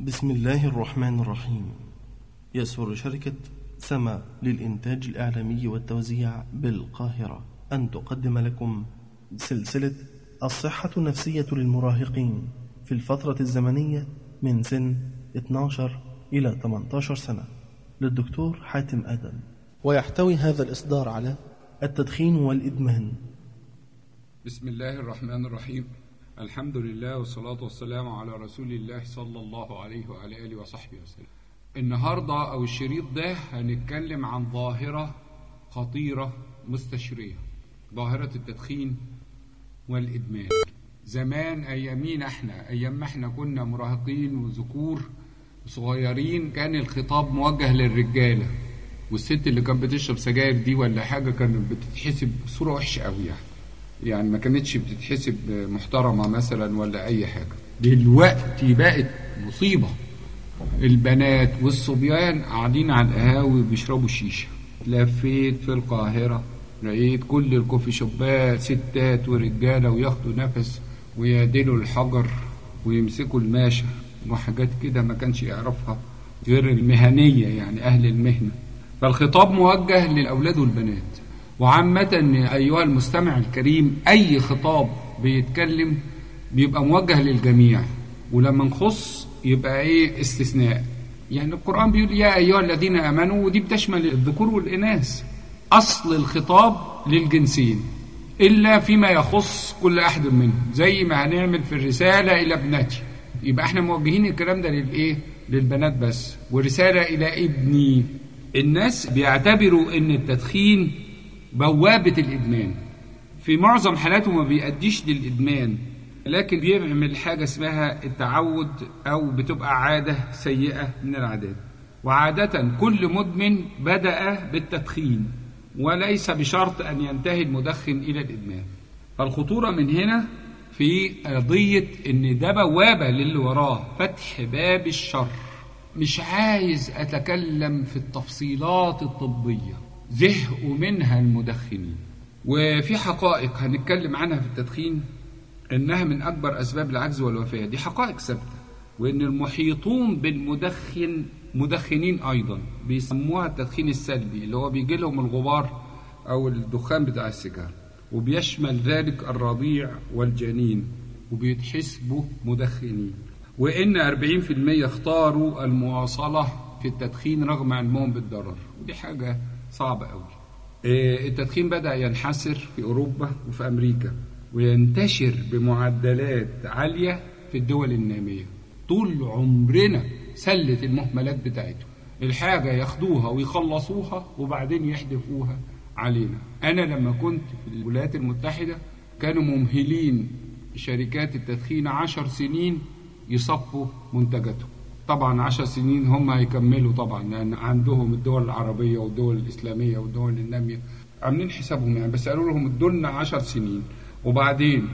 بسم الله الرحمن الرحيم. يسر شركة سما للإنتاج الإعلامي والتوزيع بالقاهرة أن تقدم لكم سلسلة الصحة النفسية للمراهقين في الفترة الزمنية من سن 12 إلى 18 سنة للدكتور حاتم آدم، ويحتوي هذا الإصدار على التدخين والإدمان. بسم الله الرحمن الرحيم. الحمد لله والصلاة والسلام على رسول الله صلى الله عليه وعلى آله وصحبه وسلم. النهاردة أو الشريط ده هنتكلم عن ظاهرة خطيرة مستشرية، ظاهرة التدخين والإدمان. زمان أيام ما احنا كنا مراهقين وذكور صغيرين كان الخطاب موجه للرجالة، والست اللي كانت بتشرب سجاير دي ولا حاجة كانت بتتحسب بصورة وحشة قوي، يعني ما كانتش بتتحسب محترمة مثلا ولا أي حاجة. دلوقتي بقت مصيبة، البنات والصبيان قاعدين على القهاوي بيشربوا شيشة. لفيت في القاهرة لقيت كل الكوفي شوبات ستات ورجالة وياخدوا نفس ويعدلوا الحجر ويمسكوا الماشة وحاجات كده ما كانش يعرفها غير المهنية، يعني أهل المهنة. فالخطاب موجه للأولاد والبنات. وعامة أيها المستمع الكريم، أي خطاب بيتكلم بيبقى موجه للجميع، ولما نخص يبقى استثناء. يعني القرآن بيقول يا أيها الذين آمنوا، ودي بتشمل الذكور والإناث. أصل الخطاب للجنسين إلا فيما يخص كل أحد منهم، زي ما هنعمل في الرسالة إلى ابنتي، يبقى احنا موجهين الكلام ده للبنات بس. ورسالة إلى ابني. الناس بيعتبروا ان التدخين بوابة الإدمان، في معظم حالاته ما بيؤديش للإدمان، لكن بيعمل حاجة اسمها التعود، أو بتبقى عادة سيئة من العادات. وعادة كل مدمن بدأ بالتدخين، وليس بشرط أن ينتهي المدخن إلى الإدمان. فالخطورة من هنا في قضية ان ده بوابة للي وراه، فتح باب الشر. مش عايز أتكلم في التفصيلات الطبية، زهقوا منها المدخنين. وفي حقائق هنتكلم عنها في التدخين إنها من أكبر أسباب العجز والوفاة، دي حقائق ثابتة. وإن المحيطون بالمدخن مدخنين أيضا، بيسموها التدخين السلبي، اللي هو بيجي لهم الغبار أو الدخان بتاع السيجار، وبيشمل ذلك الرضيع والجنين، وبيتحسبوا مدخنين. وإن 40% اختاروا المواصلة في التدخين رغم علمهم بالضرر، ودي حاجة صعبة قوي. التدخين بدأ ينحسر في أوروبا وفي أمريكا، وينتشر بمعدلات عالية في الدول النامية. طول عمرنا سلة المهملات بتاعتهم، الحاجة ياخدوها ويخلصوها وبعدين يحدفوها علينا. أنا لما كنت في الولايات المتحدة كانوا ممهلين شركات التدخين 10 سنين يصفوا منتجاتهم. طبعا 10 سنين هم هيكملوا طبعا، لأن عندهم الدول العربية والدول الإسلامية والدول النامية عاملين حسابهم يعني، بس قالوا لهم ادولنا 10 سنين. وبعدين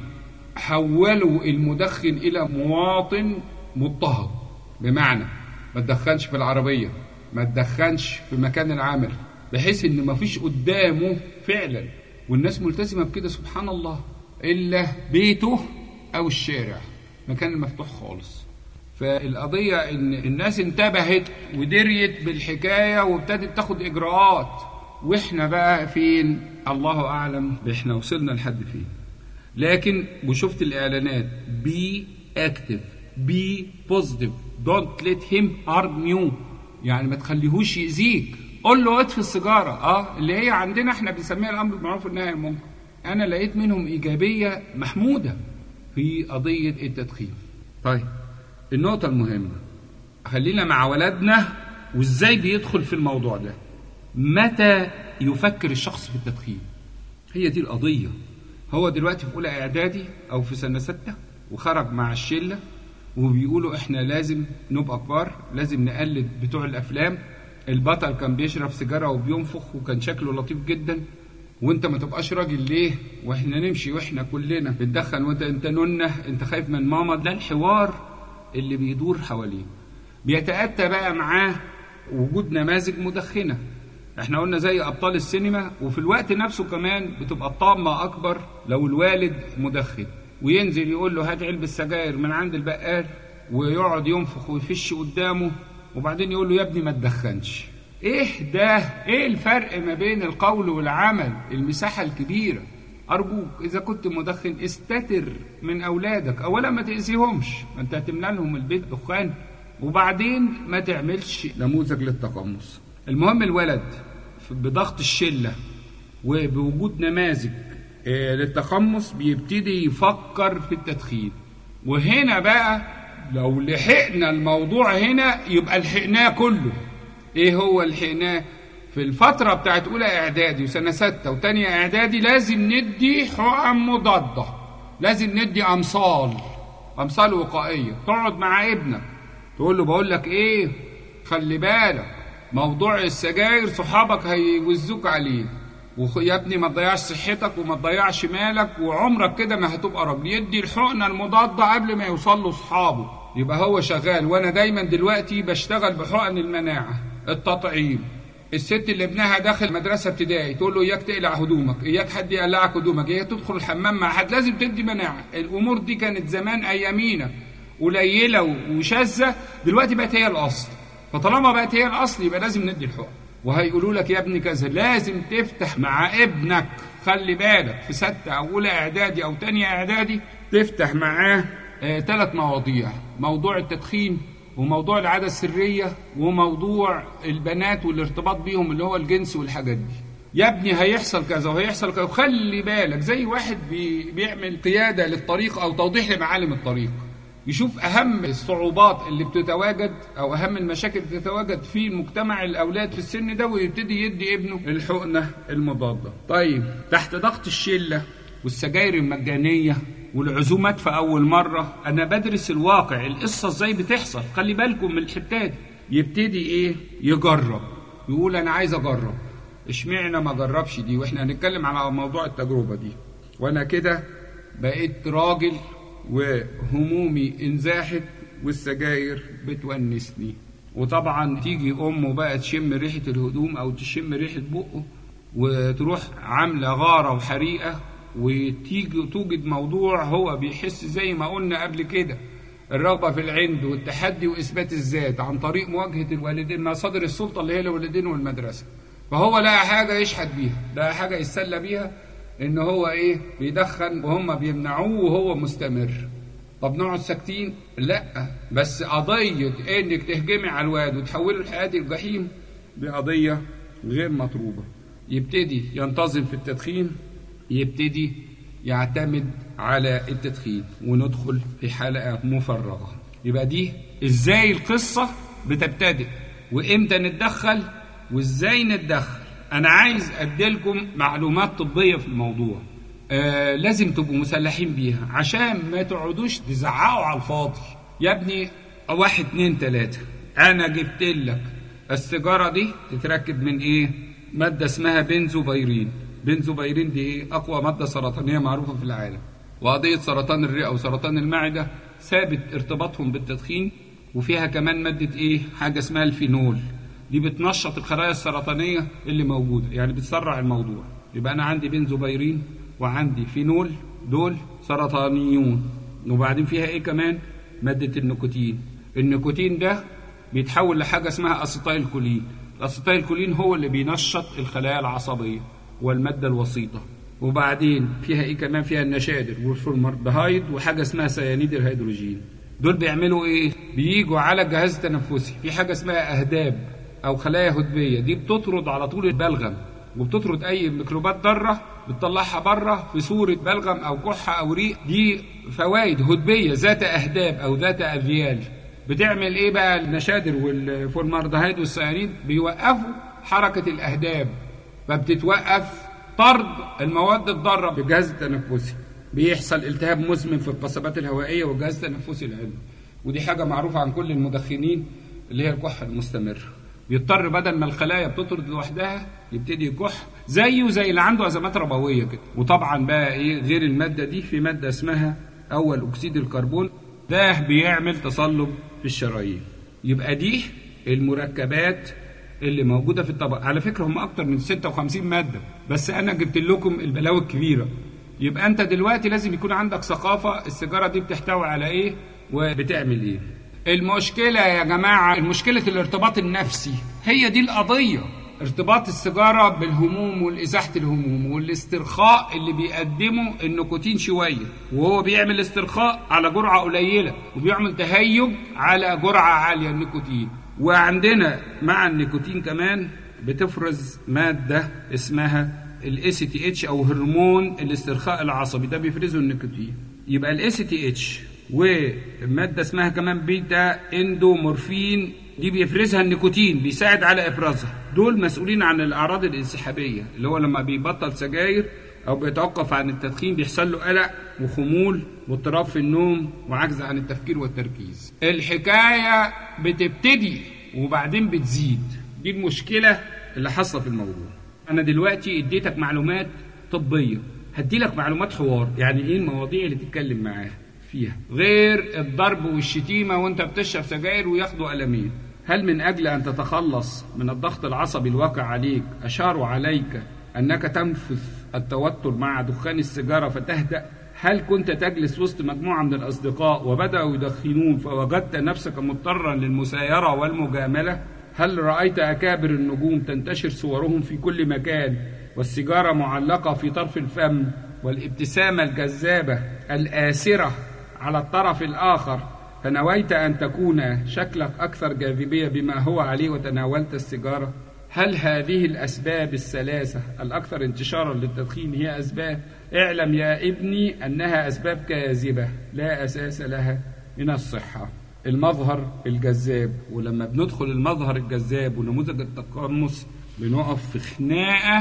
حولوا المدخن إلى مواطن مضطهد، بمعنى ما تدخنش في العربية، ما تدخنش في مكان العمل، بحيث ان ما فيش قدامه فعلا، والناس ملتزمة بكده سبحان الله، إلا بيته أو الشارع، مكان المفتوح خالص. فالقضية ان الناس انتبهت ودريت بالحكاية وابتدت تاخد إجراءات، واحنا بقى فين؟ الله أعلم احنا وصلنا لحد فين. لكن وشفت الإعلانات be active be positive don't let him harm you، يعني ما تخليهوش يأذيك، قول له اطفي السيجارة، اللي هي عندنا احنا بنسميها الأمر بالمعروف والنهي عن المنكر. أنا لقيت منهم إيجابية محمودة في قضية التدخين. طيب النقطة المهمة، خلينا مع ولدنا وازاي بيدخل في الموضوع ده. متى يفكر الشخص في التدخين؟ هي دي القضية. هو دلوقتي في أولى إعدادي أو في سنة 6 وخرج مع الشلة وبيقولوا إحنا لازم نبقى كبار، لازم نقلد بتوع الأفلام. البطل كان بيشرب سيجارة وبينفخ وكان شكله لطيف جدا، وانت ما تبقاش راجل ليه واحنا نمشي واحنا كلنا بندخن، وانت ننه، انت خايف من ماما. ده الحوار اللي بيدور حواليه. بيتأتى بقى معاه وجود نماذج مدخنة، احنا قلنا زي ابطال السينما. وفي الوقت نفسه كمان بتبقى الطامة اكبر لو الوالد مدخن، وينزل يقول له هات علبة سجاير من عند البقال ويقعد ينفخ ويفش قدامه، وبعدين يقول له يا ابني ما تدخنش. ايه ده؟ ايه الفرق ما بين القول والعمل؟ المساحة الكبيرة. ارجوك اذا كنت مدخن استتر من اولادك، اولا ما تأذيهمش، انت هتمنع لهم البيت دخان، وبعدين ما تعملش نموذج للتقمص. المهم الولد بضغط الشلة وبوجود نماذج للتقمص بيبتدي يفكر في التدخين. وهنا بقى لو لحقنا الموضوع هنا يبقى لحقناه كله. ايه هو لحقناه؟ في الفترة بتاعت اولى اعدادي وسنة 6 وتانية اعدادي لازم ندي حقن مضادة، لازم ندي امصال وقائية. تقعد مع ابنك تقول له بقول لك ايه، خلي بالك موضوع السجاير صحابك هيوزوك عليه، ويا ابني ما تضيعش صحتك وما تضيعش مالك وعمرك كده ما هتبقى راجل. يدي الحقنة المضادة قبل ما يوصل له صحابه، يبقى هو شغال. وانا دايما دلوقتي بشتغل بحقن المناعة، التطعيم. الست اللي ابنها داخل مدرسة ابتدائي تقول له اياك تقلع هدومك، اياك حد يقلعك هدومك، اياك تدخل الحمام مع حد، لازم تدي مناعة. الامور دي كانت زمان ايامينا قليلة وشاذة، دلوقتي بقت هي الاصل. فطالما بقت هي الاصل يبقى لازم ندي الحقن. وهيقولوا لك يا ابني كذا، لازم تفتح مع ابنك، خلي بالك في 6 أو أولى إعدادي أو تانية إعدادي تفتح معاه 3 مواضيع: موضوع التدخين، وموضوع العادة السرية، وموضوع البنات والارتباط بيهم اللي هو الجنس والحاجات دي. يا ابني هيحصل كذا وهيحصل كذا، وخلي بالك زي واحد بيعمل قيادة للطريق أو توضيح لمعالم الطريق، يشوف أهم الصعوبات اللي بتتواجد أو أهم المشاكل اللي بتتواجد في المجتمع الأولاد في السن ده، ويبتدي يدي ابنه الحقنة المضادة. طيب تحت ضغط الشلة والسجاير المجانية والعزومات في أول مرة، أنا بدرس الواقع، القصة إزاي بتحصل. خلي بالكم من الحتات. يبتدي إيه؟ يجرب، يقول أنا عايز أجرب. اشمعنى ما جربش دي؟ وإحنا هنتكلم على موضوع التجربة دي. وأنا كده بقيت راجل وهمومي انزاحت والسجاير بتونسني. وطبعا تيجي امه بقى تشم ريحه الهدوم او تشم ريحه بقه وتروح عامله غاره وحريقه، وتيجي توجد موضوع هو بيحس زي ما قلنا قبل كده، الرغبه في العند والتحدي واثبات الذات عن طريق مواجهه الوالدين، مصادر السلطه اللي هي الوالدين والمدرسه. فهو لقى حاجه يشحت بيها، لقى حاجه يتسلى بيها، ان هو ايه؟ بيدخن وهم بيمنعوه وهو مستمر. طب نقعد ساكتين؟ لا، بس قضيه انك تهجمي على الواد وتحوله لحياه الجحيم دي قضيه غير مطلوبه. يبتدي ينتظم في التدخين، يبتدي يعتمد على التدخين، وندخل في حلقه مفرغه. يبقى دي ازاي القصه بتبتدئ، وامتى نتدخل، وازاي نتدخل. أنا عايز أديلكم معلومات طبية في الموضوع، لازم تبقوا مسلحين بيها عشان ما تقعدوش تزعقوا على الفاضي. يا ابني 1 2 3، أنا جبت لك السيجارة دي تتركب من إيه؟ مادة اسمها بنزوبيرين. بنزوبيرين دي إيه؟ أقوى مادة سرطانية معروفة في العالم. وقضية سرطان الرئة وسرطان المعدة ثابت ارتباطهم بالتدخين. وفيها كمان مادة إيه؟ حاجة اسمها الفينول، دي بتنشط الخلايا السرطانية اللي موجودة، يعني بتسرع الموضوع. يبقى أنا عندي بنزوبيرين وعندي فينول، دول سرطانيون. وبعدين فيها إيه كمان؟ مادة النيكوتين. النيكوتين ده بيتحول لحاجة اسمها أسيتايل كولين. الأسيتايل كولين هو اللي بينشط الخلايا العصبية والمادة الوسيطة. وبعدين فيها إيه كمان؟ فيها النشادر والفورمالدهايد وحاجة اسمها سيانيد الهيدروجين. دول بيعملوا إيه؟ بييجوا على الجهاز التنفسي، في حاجة اسمها أهداب أو خلايا هدبية، دي بتطرد على طول البلغم، وبتطرد أي ميكروبات ضارة بتطلعها بره في صورة بلغم أو كحة أو ريق. دي فوائد هدبية ذات أهداب أو ذات أذيال. بتعمل إيه بقى؟ النشادر والفورمالدهايد والسيانيد بيوقفوا حركة الأهداب، فبتتوقف طرد المواد الضارة بالجهاز التنفسي. بيحصل التهاب مزمن في القصبات الهوائية والجهاز التنفسي العلوي، ودي حاجة معروفة عن كل المدخنين اللي هي الكحة المستمر. بيضطر بدل ما الخلايا بتطرد لوحدها يبتدي يكح زيه زي اللي عنده أزمات ربوية كده. وطبعا بقى إيه غير المادة دي؟ في مادة اسمها أول أكسيد الكربون، ده بيعمل تصلب في الشرايين. يبقى دي المركبات اللي موجودة في الطبق. على فكرة هم أكتر من 56 مادة، بس أنا جبت لكم البلاوي الكبيرة. يبقى أنت دلوقتي لازم يكون عندك ثقافة السيجارة دي بتحتوي على إيه، وبتعمل ايه. المشكلة يا جماعة، المشكلة الارتباط النفسي، هي دي القضية. ارتباط السيجارة بالهموم والإزاحة الهموم والاسترخاء اللي بيقدمه النيكوتين شوية، وهو بيعمل استرخاء على جرعة قليلة وبيعمل تهيج على جرعة عالية النيكوتين. وعندنا مع النيكوتين كمان بتفرز مادة اسمها ACTH أو هرمون الاسترخاء العصبي، ده بيفرزه النيكوتين. يبقى ACTH ومادة اسمها كمان بيتا اندومورفين، دي بيفرزها النيكوتين، بيساعد على افرازها. دول مسؤولين عن الاعراض الانسحابيه، اللي هو لما بيبطل سجاير او بيتوقف عن التدخين بيحصل له قلق وخمول واضطراب في النوم وعجز عن التفكير والتركيز. الحكايه بتبتدي وبعدين بتزيد، دي المشكله اللي حاصله في الموضوع. انا دلوقتي اديتك معلومات طبيه، هديلك معلومات حوار، يعني ايه المواضيع اللي تتكلم معاها فيها غير الضرب والشتيمة وانت بتشرب سجاير وياخدوا قلمين. هل من أجل أن تتخلص من الضغط العصبي الواقع عليك أشاروا عليك أنك تنفث التوتر مع دخان السيجارة فتهدأ؟ هل كنت تجلس وسط مجموعة من الأصدقاء وبدأوا يدخنون فوجدت نفسك مضطرا للمسايرة والمجاملة؟ هل رأيت أكابر النجوم تنتشر صورهم في كل مكان والسيجارة معلقة في طرف الفم والابتسامة الجذابة الآسرة على الطرف الآخر، فنويت أن تكون شكلك أكثر جاذبية بما هو عليه وتناولت السيجارة؟ هل هذه الأسباب الثلاثة الأكثر انتشارا للتدخين هي أسباب؟ اعلم يا ابني أنها أسباب كاذبة لا أساس لها من الصحة. المظهر الجذاب، ولما بندخل المظهر الجذاب ونموذج التقمص بنقف في خناقة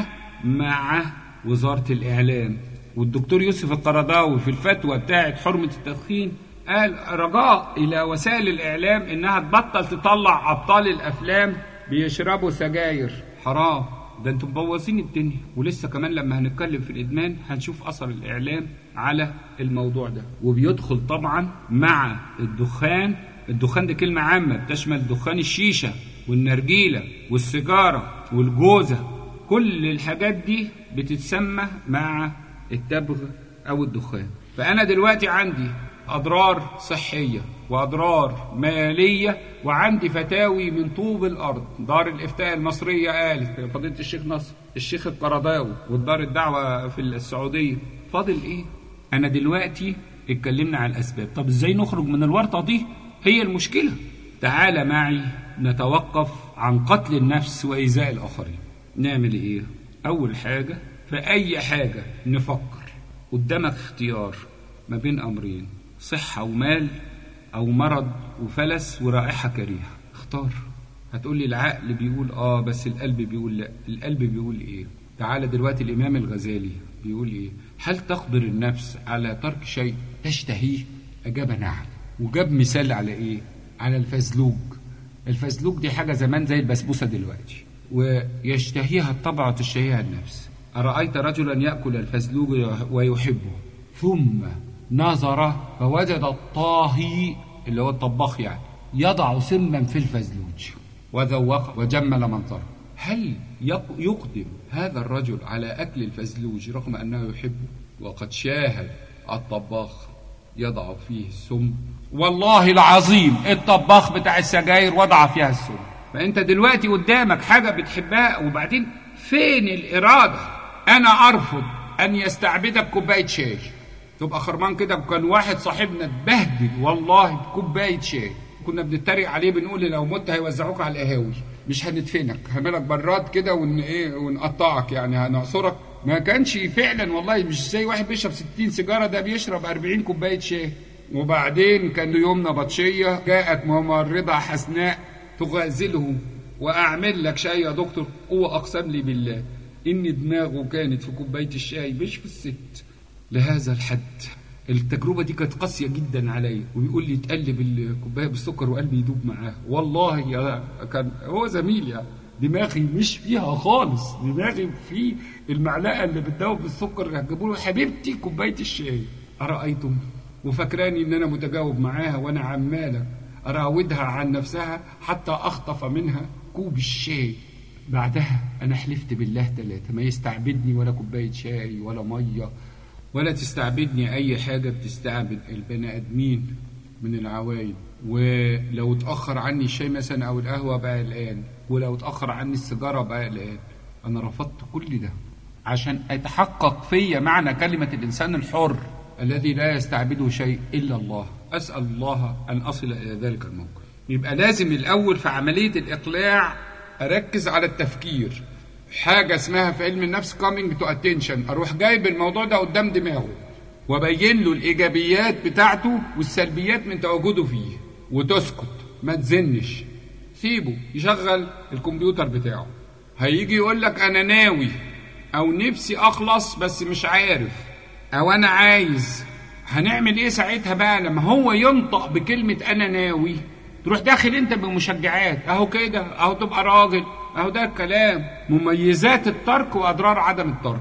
مع وزارة الإعلام. والدكتور يوسف القرضاوي في الفتوى بتاعت حرمة التدخين قال رجاء إلى وسائل الإعلام إنها تبطل تطلع أبطال الأفلام بيشربوا سجاير، حرام، ده انتم مبوظين الدنيا. ولسه كمان لما هنتكلم في الإدمان هنشوف أثر الإعلام على الموضوع ده. وبيدخل طبعا مع الدخان ده كلمة عامة بتشمل دخان الشيشة والنرجيلة والسيجارة والجوزة، كل الحاجات دي بتتسمى مع التبغ أو الدخان. فأنا دلوقتي عندي أضرار صحية وأضرار مالية، وعندي فتاوي من طوب الأرض. دار الإفتاء المصرية قالت، فضيلة الشيخ نصر، الشيخ القرضاوي، والدار الدعوة في السعودية. فاضل إيه؟ أنا دلوقتي اتكلمنا على الأسباب، طب إزاي نخرج من الورطة دي؟ هي المشكلة. تعال معي نتوقف عن قتل النفس وإيذاء الآخرين. نعمل إيه؟ أول حاجة، في أي حاجة نفكر قدامك اختيار ما بين أمرين، صحة ومال أو مرض وفلس ورائحة كريهة، اختار. هتقول لي العقل بيقول بس القلب بيقول لا. القلب بيقول إيه؟ تعالى دلوقتي الإمام الغزالي بيقول إيه؟ هل تقدر النفس على ترك شيء تشتهيه؟ أجاب نعم. وجاب مثال على إيه؟ على الفزلوج. الفزلوج دي حاجة زمان زي البسبوسة دلوقتي، ويشتهيها الطبع وتشتهيها النفس. أرأيت رجلا يأكل الفزلوج ويحبه، ثم نظر فوجد الطاهي اللي هو الطباخ يعني يضع سما في الفزلوج وذوق وجمل منظره. هل يقدم هذا الرجل على أكل الفزلوج رغم أنه يحبه وقد شاهد الطباخ يضع فيه السم؟ والله العظيم الطباخ بتاع السجاير وضع فيها السم. فأنت دلوقتي قدامك حاجة بتحبها، وبعدين فين الإرادة؟ أنا أرفض أن يستعبدك كوباية شاي تبقى خرمان كده. وكان واحد صاحبنا اتبهدل والله بكوباية شاي، كنا بنتريق عليه بنقول لو مت هيوزعوك على القهاوي، مش هندفنك، هنعملك براد كده ونقطعك، يعني هنعصرك. ما كانش فعلا والله، مش زي واحد بيشرب 60 سيجارة، ده بيشرب 40 كوباية شاي. وبعدين كان له يوم نبطشية، جاءت ممرضة حسناء تغازله، وأعمل لك شاي يا دكتور. هو أقسم لي بالله إن دماغه كانت في كوباية الشاي مش في الست. لهذا الحد التجربة دي كانت قاسية جدا علي. ويقول لي تقلب الكوباية بالسكر وقلبي يدوب معاه. والله كان هو زميلي يعني، دماغي مش فيها خالص، دماغي في المعلقة اللي بتدوب بالسكر. هتجيبوا له حبيبتي كوباية الشاي. أرأيتم؟ وفكراني إن أنا متجاوب معاها، وأنا عمالة أراودها عن نفسها حتى أخطف منها كوب الشاي. بعدها أنا حلفت بالله 3 ما يستعبدني ولا كوباية شاي ولا مية، ولا تستعبدني أي حاجة بتستعبد البني آدمين من العوايد، ولو اتأخر عني الشاي مثلا أو القهوة بقى الآن، ولو اتأخر عني السيجارة بقى الآن. أنا رفضت كل ده عشان أتحقق فيا معنى كلمة الإنسان الحر الذي لا يستعبده شيء إلا الله. أسأل الله أن أصل إلى ذلك الموقف. يبقى لازم الأول في عملية الإقلاع أركز على التفكير. حاجة اسمها في علم النفس coming to attention، أروح جايب الموضوع ده قدام دماغه وبين له الإيجابيات بتاعته والسلبيات من تواجده فيه، وتسكت ما تزنش، سيبه يشغل الكمبيوتر بتاعه. هيجي يقول لك أنا ناوي أو نفسي أخلص بس مش عارف، أو أنا عايز. هنعمل إيه ساعتها بقى لما هو ينطق بكلمة أنا ناوي؟ تروح داخل أنت بمشجعات، أهو كده، أهو تبقى راجل، أهو ده الكلام، مميزات الترك وأضرار عدم الترك.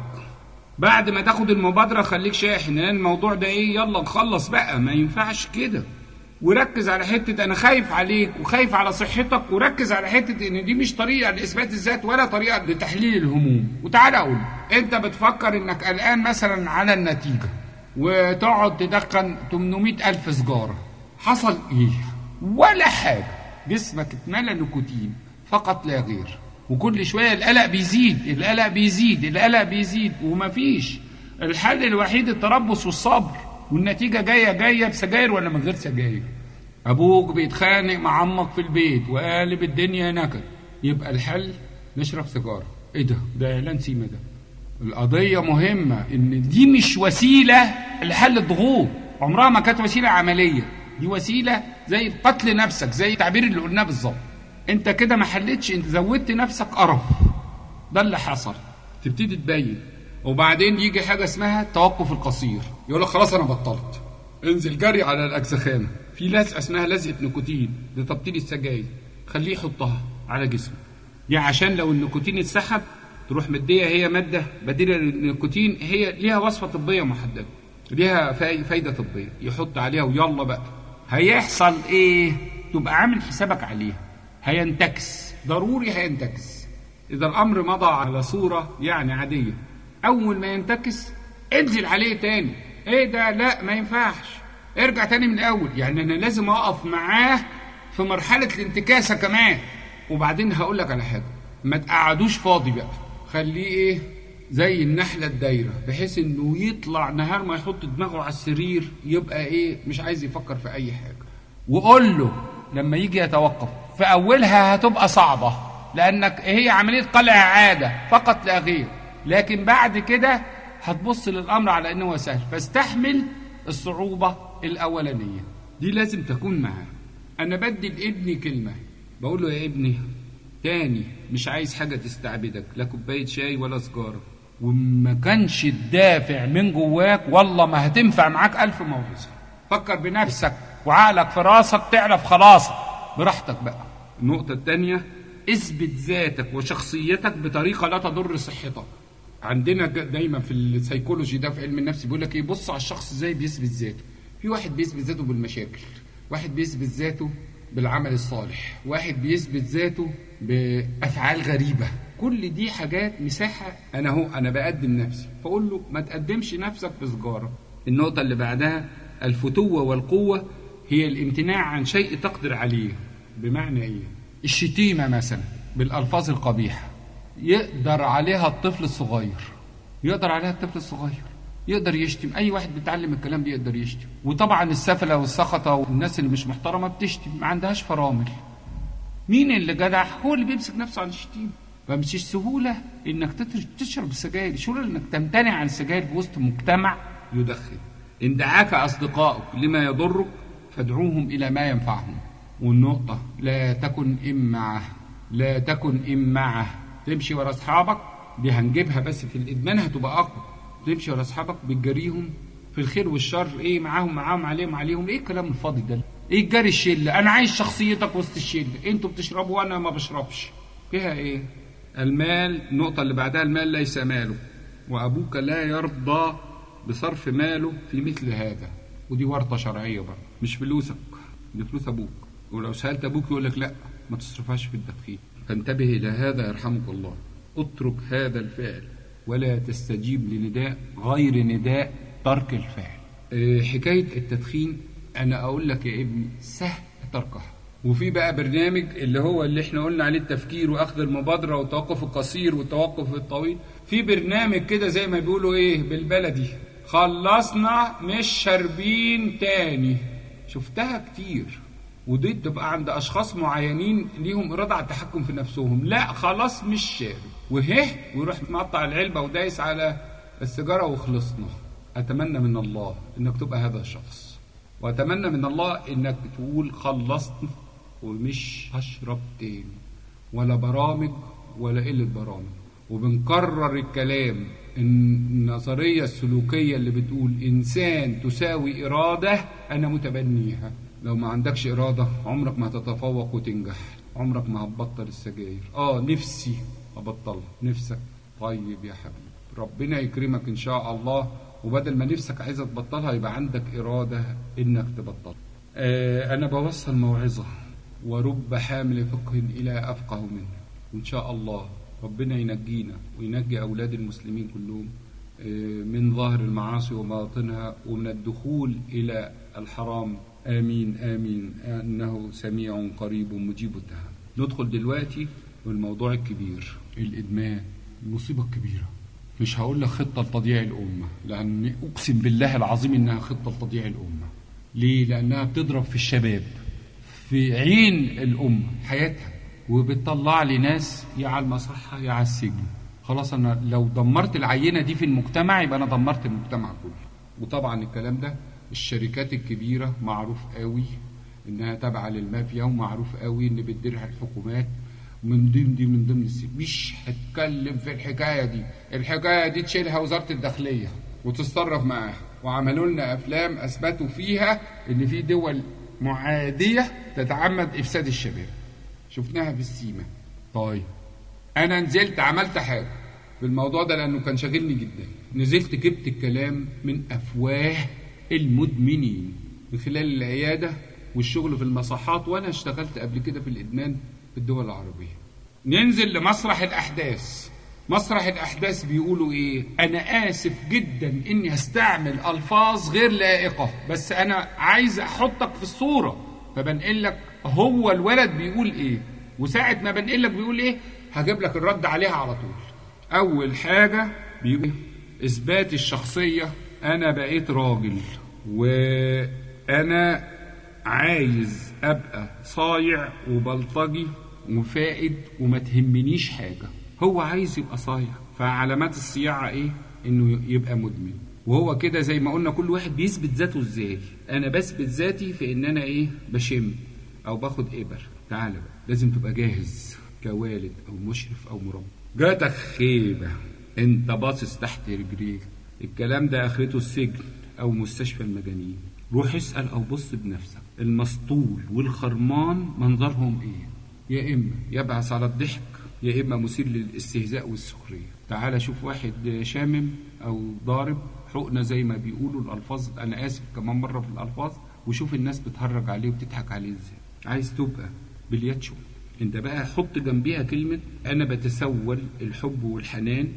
بعد ما تاخد المبادرة خليك شاحن، الموضوع ده إيه، يلا نخلص بقى، ما ينفعش كده. وركز على حتة أنا خايف عليك وخايف على صحتك، وركز على حتة إن دي مش طريقة لإثبات الذات ولا طريقة لتحليل الهموم. وتعالى أقول أنت بتفكر إنك قلقان مثلا على النتيجة وتقعد تدخن 800,000 سجارة، حصل إيه؟ ولا حاجة، جسمك اتملى نيكوتين فقط لا غير. وكل شوية القلق بيزيد، القلق بيزيد، القلق بيزيد، ومفيش. الحل الوحيد التربص والصبر، والنتيجة جاية بسجاير ولا من غير سجاير. أبوك بيتخانق مع عمك في البيت وقالب الدنيا نكد، يبقى الحل نشرب سيجارة. إيه ده إعلان سيما ده. القضية مهمة، إن دي مش وسيلة لحل الضغوط، عمرها ما كانت وسيلة عملية، دي وسيلة زي قتل نفسك، زي التعبير اللي قلناه بالظبط. انت كده ما حلتش، انت زودت نفسك قرف. ده اللي حصل. تبتدي تبين، وبعدين يجي حاجة اسمها التوقف القصير، يقول لك خلاص انا بطلت، انزل جري على الاجزخانة. في لزقة اسمها لزقة نيكوتين لتبطيل السجاير، خليه يحطها على جسمه، دي عشان لو النيكوتين اتسحب تروح مدية هي مادة بديلة للنيكوتين، هي ليها وصفة طبية محددة، ليها فايدة طبية، يحط عليها ويلا بقى. هيحصل ايه؟ تبقى عامل حسابك عليها، هينتكس، ضروري هينتكس. إذا الأمر مضى على صورة يعني عادية، أول ما ينتكس انزل عليه تاني. إيه ده؟ لا ما ينفعش، ارجع تاني من الأول. يعني أنا لازم أقف معاه في مرحلة الانتكاسة كمان. وبعدين هقول لك على حاجة، ما تقعدوش فاضي بقى، خليه إيه زي النحلة الدايرة، بحيث إنه يطلع نهار ما يحط دماغه على السرير يبقى إيه مش عايز يفكر في أي حاجة. وقول له لما يجي يتوقف، في أولها هتبقى صعبة لأنك هي عملية قلع عادة فقط لا غير، لكن بعد كده هتبص للأمر على أنه سهل، فاستحمل الصعوبة الأولانية دي، لازم تكون معاه. أنا بدي لابني كلمة، بقول له يا ابني تاني مش عايز حاجة تستعبدك، لا كوباية شاي ولا سجارة، وما كانش الدافع من جواك والله ما هتنفع معاك 1000 موعظة. فكر بنفسك وعقلك في راسك، تعرف خلاص براحتك بقى. النقطة الثانية، اثبت ذاتك وشخصيتك بطريقة لا تضر صحتك. عندنا دايما في السيكولوجي ده، في علم النفس، بيقول لك ايه، بص على الشخص ازاي بيثبت ذاته. في واحد بيثبت ذاته بالمشاكل، واحد بيثبت ذاته بالعمل الصالح، واحد بيثبت ذاته بأفعال غريبة. كل دي حاجات مساحة. أنا بقدم نفسي، فأقول له ما تقدمش نفسك بسجارة. النقطة اللي بعدها، الفتوة والقوة هي الامتناع عن شيء تقدر عليه. بمعنى ايه؟ الشتيمة مثلا بالألفاظ القبيحة يقدر عليها الطفل الصغير، يقدر يشتم. أي واحد بيتعلم الكلام دي يقدر يشتم. وطبعا السفلة والسخطة والناس اللي مش محترمة بتشتم، ما عندهاش فرامل. مين اللي جدع؟ هو اللي بيمسك نفسه عن الشتيمة. فمش السهولة انك تشرب السجاير، السهولة انك تمتنع عن السجاير في وسط مجتمع يدخن. إن دعاك أصدقائك لما يضرك فادعوهم إلى ما ينفعهم. والنقطة، لا تكن إمعة. تمشي ورا أصحابك، دي هنجيبها بس في الإدمان هتبقى أقوى. تمشي ورا أصحابك بتجريهم في الخير والشر، إيه معاهم عليهم، إيه الكلام الفاضي ده؟ إيه جري الشلة؟ أنا عايز شخصيتك وسط الشلة، أنتوا بتشربوا وأنا ما بشربش، فيها إيه؟ المال، النقطة اللي بعدها، المال ليس ماله، وأبوك لا يرضى بصرف ماله في مثل هذا. ودي ورطة شرعية بقى، مش فلوسك، دي فلوس أبوك. ولو سألت أبوك يقول لك لا ما تصرفهاش في التدخين. فانتبه إلى هذا يرحمك الله. اترك هذا الفعل ولا تستجيب لنداء غير نداء ترك الفعل. حكاية التدخين، انا اقول لك يا ابني سهل تركه. وفي بقى برنامج اللي هو اللي احنا قلنا عليه التفكير واخذ المبادره والتوقف القصير والتوقف الطويل، في برنامج كده زي ما بيقولوا ايه بالبلدي، خلصنا مش شاربين تاني. شفتها كتير، ودي تبقى عند اشخاص معينين ليهم اراده على التحكم في نفسهم، لا خلاص مش شارب ويروح مقطع العلبه ودايس على السيجاره وخلصنا. اتمنى من الله انك تبقى هذا الشخص، واتمنى من الله انك تقول خلصت ومش هشرب تاني، ولا برامج ولا قله برامج. وبنكرر الكلام، النظريه السلوكيه اللي بتقول انسان تساوي اراده انا متبنيها. لو ما عندكش اراده عمرك ما هتتفوق وتنجح، عمرك ما هتبطل السجاير. نفسي ابطلها، نفسك؟ طيب يا حبيبي ربنا يكرمك ان شاء الله، وبدل ما نفسك عايزه تبطلها يبقى عندك اراده انك تبطلها. انا بوصل موعظه، ورب حامل فقه الى افقه منه، وان شاء الله ربنا ينجينا وينجي اولاد المسلمين كلهم من ظاهر المعاصي وباطنها ومن الدخول الى الحرام. آمين آمين، أنه سميع قريب مجيب الدعاء. ندخل دلوقتي والموضوع الكبير، الإدمان، المصيبة الكبيرة. مش هقول لك خطة لتضييع الأمة، لأن أقسم بالله العظيم إنها خطة لتضييع الأمة. ليه؟ لأنها بتضرب في الشباب في عين الأمة حياتها، وبتطلع لي ناس يا على المصحة يا على السجن. خلاص أنا لو دمرت العينة دي في المجتمع يبقى أنا دمرت المجتمع كله. وطبعا الكلام ده الشركات الكبيرة معروف قوي انها تابعة للمافيا، ومعروف قوي ان بتديرها الحكومات، من ضمن السجن. مش هتكلم في الحكاية دي تشيلها وزارة الداخلية وتتصرف معاها. وعملوا لنا افلام اثبتوا فيها ان في دول معادية تتعمد افساد الشباب، شفناها في السيما. طيب انا نزلت عملت حاجة في الموضوع ده لانه كان شاغلني جدا، نزلت جبت الكلام من افواه المدمنين من خلال العيادة والشغل في المصحات، وانا اشتغلت قبل كده في الادمان في الدول العربية. ننزل لمسرح الاحداث، مسرح الاحداث بيقولوا ايه؟ انا اسف جدا اني هستعمل الفاظ غير لائقة، بس انا عايز احطك في الصورة، فبنقل لك هو الولد بيقول ايه، وساعة ما بنقل لك بيقول ايه هجيب لك الرد عليها على طول. اول حاجة بيقول اثبات الشخصية، انا بقيت راجل وانا عايز ابقى صايع وبلطجي وفائد وما تهمنيش حاجة. هو عايز يبقى صايع، فعلامات الصياعة ايه؟ انه يبقى مدمن. وهو كده زي ما قلنا كل واحد بيثبت ذاته ازاي. انا بثبت ذاتي في ان انا ايه؟ بشم او باخد ابر. تعالى بقى، لازم تبقى جاهز كوالد او مشرف او مربي. جاتك خيبة انت باصص تحت رجليك، الكلام ده اخرته السجن او مستشفى المجانين. روح اسأل او بص بنفسك، المسطول والخرمان منظرهم ايه؟ يا اما يبعث على الضحك يا اما مثير للاستهزاء والسخرية. تعال شوف واحد شامم او ضارب حقنة زي ما بيقولوا الالفاظ، انا اسف كمان مرة في الالفاظ، وشوف الناس بتهرج عليه وبتضحك عليه ازاي. عايز تبقى بالياتشو، انت بقى حط جنبيها كلمة انا بتسول الحب والحنان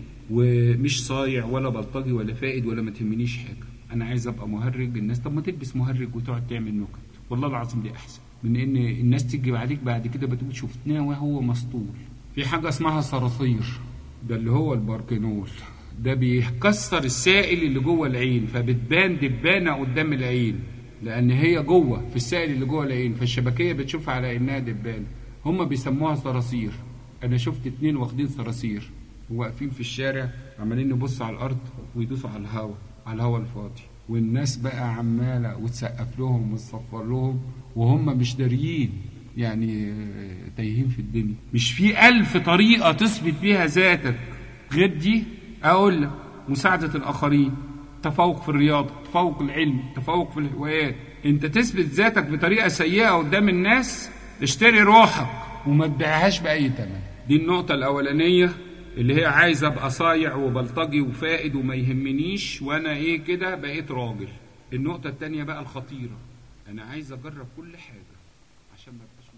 ومش صايع ولا بلطجي ولا فائد ولا ما تهمنيش حاجة. انا عايز ابقى مهرج الناس. طب ما تلبس مهرج وتقعد تعمل نكت، والله العظيم دي احسن من ان الناس تيجي عليك بعد كده بتقول شفتناه وهو مسطول. في حاجة اسمها صراصير، ده اللي هو الباركينول، ده بيكسر السائل اللي جوه العين، فبتبان دبانة قدام العين لان هي جوه في السائل اللي جوه العين، فالشبكية بتشوفها على انها دبانة. هم بيسموها صراصير. انا شفت 2 واخدين صراصير وواقفين في الشارع عمالين يبصوا على الارض ويدوسوا على الهوا الفاضي، والناس بقى عمالة وتسقف لهم وتصفر لهم وهم مش داريين، يعني تايهين في الدنيا. مش في 1000 طريقة تثبت بيها ذاتك غير دي. اقول لك مساعدة الاخرين، تفوق في الرياضة، تفوق العلم، تفوق في الهوايات. انت تثبت ذاتك بطريقة سيئة قدام الناس، اشتري روحك وما تبيعهاش بأي ثمن. دي النقطة الأولانية اللي هي عايز ابقى صايع وبلطجي وفائد وما يهمنيش وانا ايه كده بقيت راجل. النقطة التانية بقى الخطيرة، انا عايز اجرب كل حاجة عشان ما ابقاش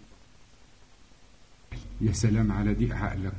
متقبل. يا سلام على ضيق عقلك،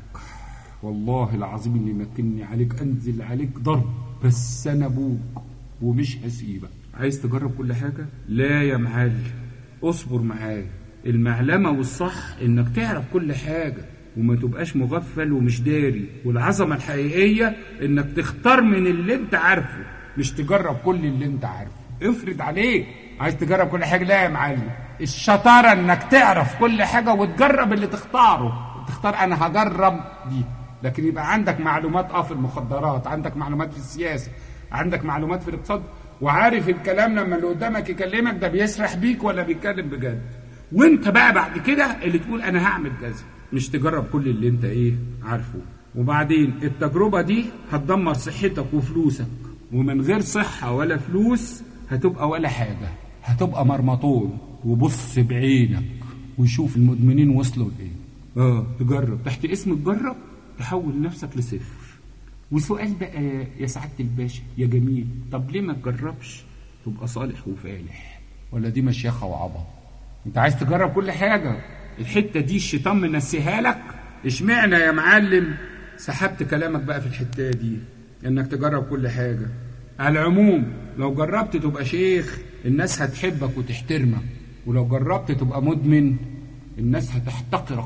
والله العظيم اللي مكنني عليك انزل عليك ضرب، بس انا ابوك ومش هسيبك. عايز تجرب كل حاجة؟ لا يا معلم، اصبر معايا. المعلمة والصح انك تعرف كل حاجة وما تبقاش مغفل ومش داري، والعظمة الحقيقية انك تختار من اللي انت عارفه، مش تجرب كل اللي انت عارفه. افرض عليك عايز تجرب كل حاجة. لا يا معلم، الشطارة انك تعرف كل حاجة وتجرب اللي تختاره. تختار انا هجرب دي، لكن يبقى عندك معلومات في المخدرات، عندك معلومات في السياسة، عندك معلومات في الاقتصاد، وعارف الكلام لما اللي قدامك يكلمك ده بيسرح بيك ولا بيتكلم بجد. وانت بقى بعد كده اللي تقول انا هعمل كذا، مش تجرب كل اللي انت عارفه. وبعدين التجربة دي هتدمر صحتك وفلوسك، ومن غير صحة ولا فلوس هتبقى ولا حاجة، هتبقى مرمطون. وبص بعينك وشوف المدمنين وصلوا لإيه. تجرب تحت اسم تجرب تحول نفسك لصفر. وسؤال بقى يا سعادة الباشا يا جميل، طب ليه ما تجربش تبقى صالح وفالح؟ ولا دي مشيخة وعبط؟ انت عايز تجرب كل حاجة، الحتة دي الشيطان منسيها لك. اشمعنى يا معلم سحبت كلامك بقى في الحتة دي انك تجرب كل حاجة؟ على العموم لو جربت تبقى شيخ الناس هتحبك وتحترمك، ولو جربت تبقى مدمن الناس هتحتقرك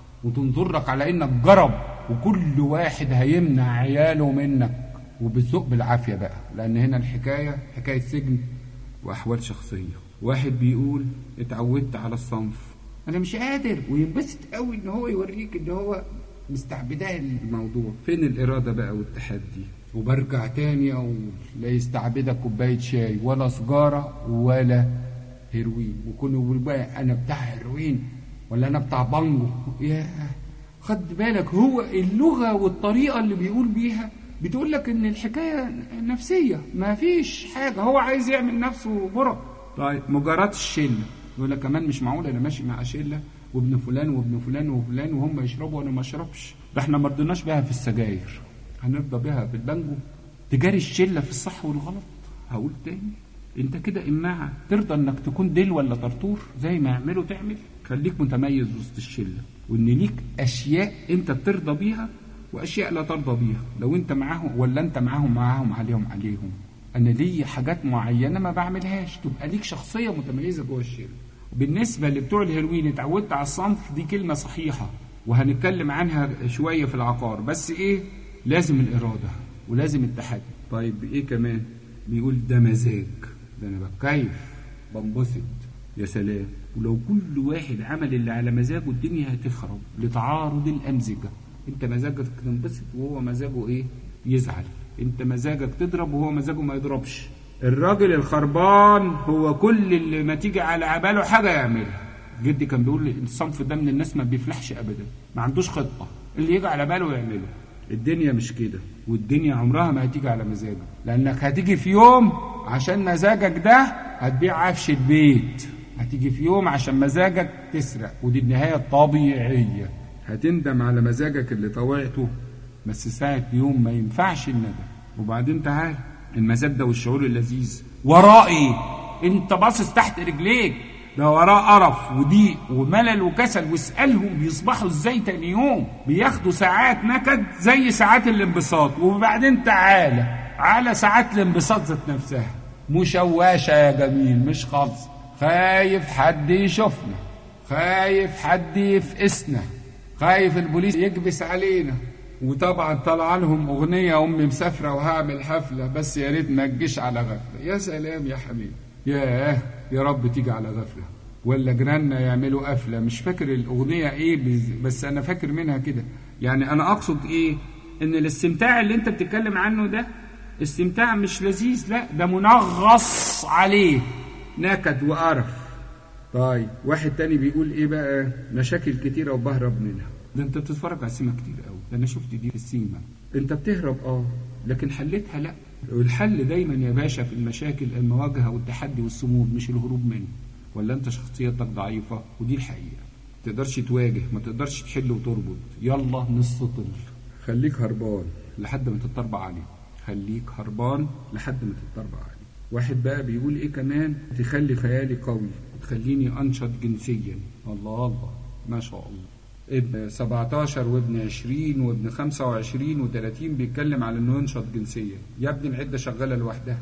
وتنظرك على انك جرب، وكل واحد هيمنع عياله منك وبالذوق بالعافية بقى. لان هنا الحكاية حكاية سجن واحوال شخصية. واحد بيقول اتعودت على الصنف، انا مش قادر، وينبسط قوي ان هو يوريك ان هو مستعبداه الموضوع. فين الارادة بقى والتحدي؟ وبرجع تاني اقول لا يستعبدك كوباية شاي ولا سجارة ولا هيروين. وكونوا بقى انا بتاع هيروين ولا انا بتاع بانجو، يا خد بالك هو اللغة والطريقة اللي بيقول بيها بتقول لك ان الحكاية نفسية، ما فيش حاجة، هو عايز يعمل نفسه برا. طيب مجرات الشلة، يقول لك كمان مش معقول انا ماشي مع شلة وابن فلان وابن فلان وفلان وهم يشربوا وانا ما اشربش. ده احنا ما رضيناش بها في السجاير، هنرضى بها في البانجو؟ تجاري الشلة في الصح والغلط. هقول تاني، انت كده اماعة ترضى انك تكون ديل ولا طرطور زي ما يعملوا تعمل؟ خليك متميز وسط الشلة، وان ليك اشياء انت بترضى بيها واشياء لا ترضى بيها. لو انت معاهم ولا انت معاهم عليهم. انا لي حاجات معينة ما بعملهاش، تبقى ليك شخصية متميزة جوه الشلة. بالنسبة لبتوع الهيروين اتعودت على الصنف، دي كلمة صحيحة وهنتكلم عنها شوية في العقار، بس لازم الإرادة ولازم التحدي. طيب كمان بيقول ده مزاج، ده انا بكيف بنبسط. يا سلام، ولو كل واحد عمل اللي على مزاجه الدنيا هتخرب لتعارض الأمزجة. انت مزاجك تنبسط وهو مزاجه يزعل، انت مزاجك تضرب وهو مزاجه ما يضربش. الراجل الخربان هو كل اللي ما تيجي على باله حاجة يعملها. جدي كان بيقول لي الصنف ده من الناس ما بيفلحش ابدا، ما عندوش خطة، اللي يجي على باله يعمله. الدنيا مش كده، والدنيا عمرها ما هتيجي على مزاجك، لانك هتيجي في يوم عشان مزاجك ده هتبيع عفش البيت، هتيجي في يوم عشان مزاجك تسرق، ودي النهاية الطبيعية. هتندم على مزاجك اللي طوعته، بس ساعة يوم ما ينفعش الندم. وبعدين تعال، المزاج ده والشعور اللذيذ ورائي، انت باصص تحت رجليك، ده وراه قرف وضيق وملل وكسل. واسألهم بيصبحوا ازاي تاني يوم، بياخدوا ساعات نكد زي ساعات الانبساط. وبعدين على ساعات الانبساط ذات نفسها مشوشة يا جميل، مش خالص. خايف حد يشوفنا، خايف حد يفقسنا، خايف البوليس يكبس علينا. وطبعا طلع لهم اغنية امي مسافرة وهعمل حفلة، بس يا ريت ما تجيش على غفلة. يا سلام يا حبيبي، يا رب تيجي على غفلة، ولا جيراننا يعملوا قفلة. مش فاكر الاغنية بس انا فاكر منها كده. يعني انا اقصد ان الاستمتاع اللي انت بتتكلم عنه ده استمتاع مش لذيذ، لا ده منغص عليه، نكد وقرف. طيب واحد تاني بيقول بقى، مشاكل كتيرة وبهرب منها. ده انت بتتفرج على السينما كتير قوي، ده انا شفت دي في السينما. انت بتهرب لكن حلتها لا. والحل دايما يا باشا في المشاكل المواجهة والتحدي والصمود، مش الهروب منه. ولا انت شخصيتك ضعيفة، ودي الحقيقة، ما تقدرش تواجه، ما تقدرش تحل وتربط، يلا نسطل. خليك هربان لحد ما تتطربع عليه، خليك هربان لحد ما تتطربع عليه. واحد بقى بيقول كمان، تخلي خيالي قوي وتخليني انشط جنسيا. الله الله ما شاء الله. ابن 17 وابن 20 وابن 25 و30 بيتكلم على انه ينشط جنسيا. يا ابني العدة شغالة لوحدها،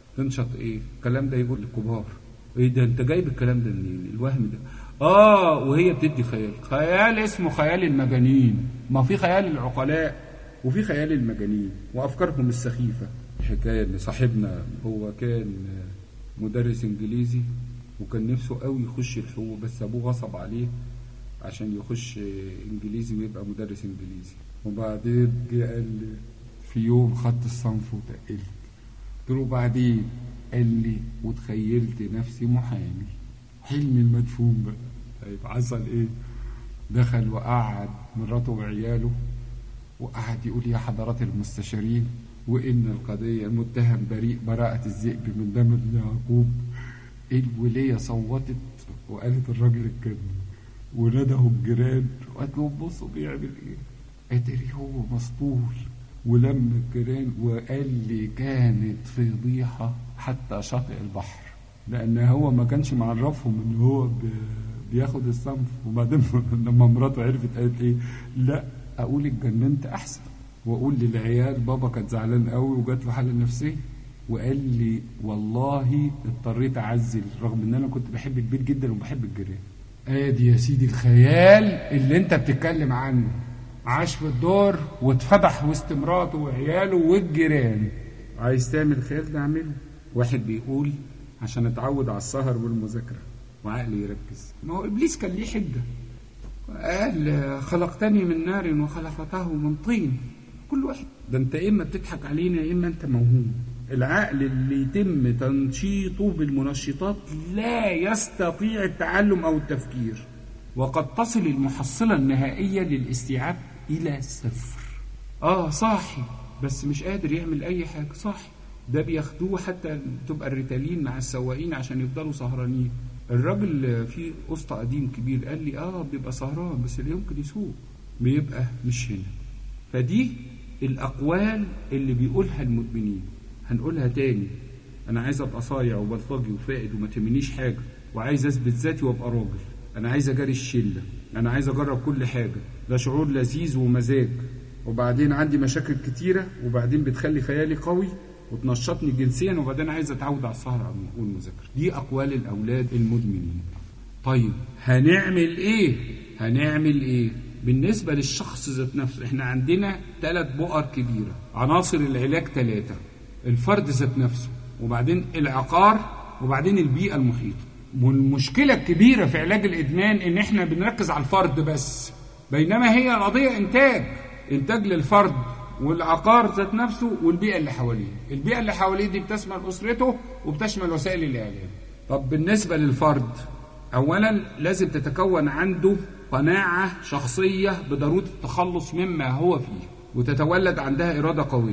تنشط ايه الكلام ده؟ يقول للكبار ايه ده انت جايب الكلام ده منين الوهم ده؟ وهي بتدي خيال اسمه خيال المجانين. ما في خيال العقلاء وفي خيال المجانين وافكارهم السخيفه. حكايه ان صاحبنا هو كان مدرس انجليزي وكان نفسه قوي يخش الحقوق، بس ابوه غصب عليه عشان يخش انجليزي ويبقى مدرس انجليزي. وبعدين جه قال لي في يوم خدت الصنف وتقلت. قلت له بعدين؟ قال لي وتخيلت نفسي محامي. حلمي المدفون بقى. طيب حصل ايه؟ دخل وقعد مراته وعياله وقعد يقول يا حضرات المستشارين وإن القضية المتهم بريء براءة الذئب من دم ابن يعقوب. الولية صوتت وقالت الراجل الكذب، ونده الجيران وقالت لهم بصوا بيعمل ايه. اتري هو مسطول. ولم الجيران وقال لي كانت فضيحة حتى شاطئ البحر، لأن هو ما كانش معرفهم إن هو بياخد الصنف. وبعدين لما مراته عرفت قالت ايه؟ لا اقول اتجننت احسن، واقول للعيال بابا كان زعلان قوي وجات له حاله نفسيه. وقال لي والله اضطريت اعزل رغم ان انا كنت بحب البيت جدا وبحب الجيران. ادي يا سيدي الخيال اللي انت بتتكلم عنه. عاش في الدور واتفضح وسط مراته وعياله والجيران. عايز تعمل الخيال ده اعمله. واحد بيقول عشان اتعود على السهر والمذاكره وعقلي يركز. ما هو ابليس كان ليه حجه، قال خلقتني من نار وخلقته من طين. كل واحد ده انت اما بتضحك علينا يا اما انت موهوم. العقل اللي يتم تنشيطه بالمنشطات لا يستطيع التعلم او التفكير، وقد تصل المحصلة النهائية للاستيعاب الى 0. صاحي بس مش قادر يعمل اي حاجة. صاحي ده بياخدوه حتى تبقى الريتالين مع السواقين عشان يفضلوا سهرانين. الراجل في قسط قديم كبير قال لي بيبقى سهران بس اللي يمكن يسوق بيبقى مش هنا. فدي الأقوال اللي بيقولها المدمنين. هنقولها تاني. أنا عايز أبقى صايع وبلطجي وفائد وما تهمنيش حاجة، وعايز أثبت ذاتي وأبقى راجل. أنا عايز أجاري الشلة، أنا عايز أجرب كل حاجة. ده شعور لذيذ ومزاج. وبعدين عندي مشاكل كتيرة، وبعدين بتخلي خيالي قوي وتنشطني جنسيا، وبعدين عايز اتعود على السهر والمذاكره. دي اقوال الاولاد المدمنين. طيب هنعمل ايه بالنسبه للشخص ذات نفسه؟ احنا عندنا 3 بؤر كبيره. عناصر العلاج 3، الفرد ذات نفسه، وبعدين العقار، وبعدين البيئه المحيطه. والمشكله الكبيره في علاج الادمان ان احنا بنركز على الفرد بس، بينما هي القضيه انتاج للفرد والعقار ذات نفسه والبيئة اللي حواليه. البيئة اللي حواليه دي بتشمل أسرته وبتشمل وسائل الإعلام. طب بالنسبة للفرد، أولا لازم تتكون عنده قناعة شخصية بضرورة التخلص مما هو فيه، وتتولد عندها إرادة قوية.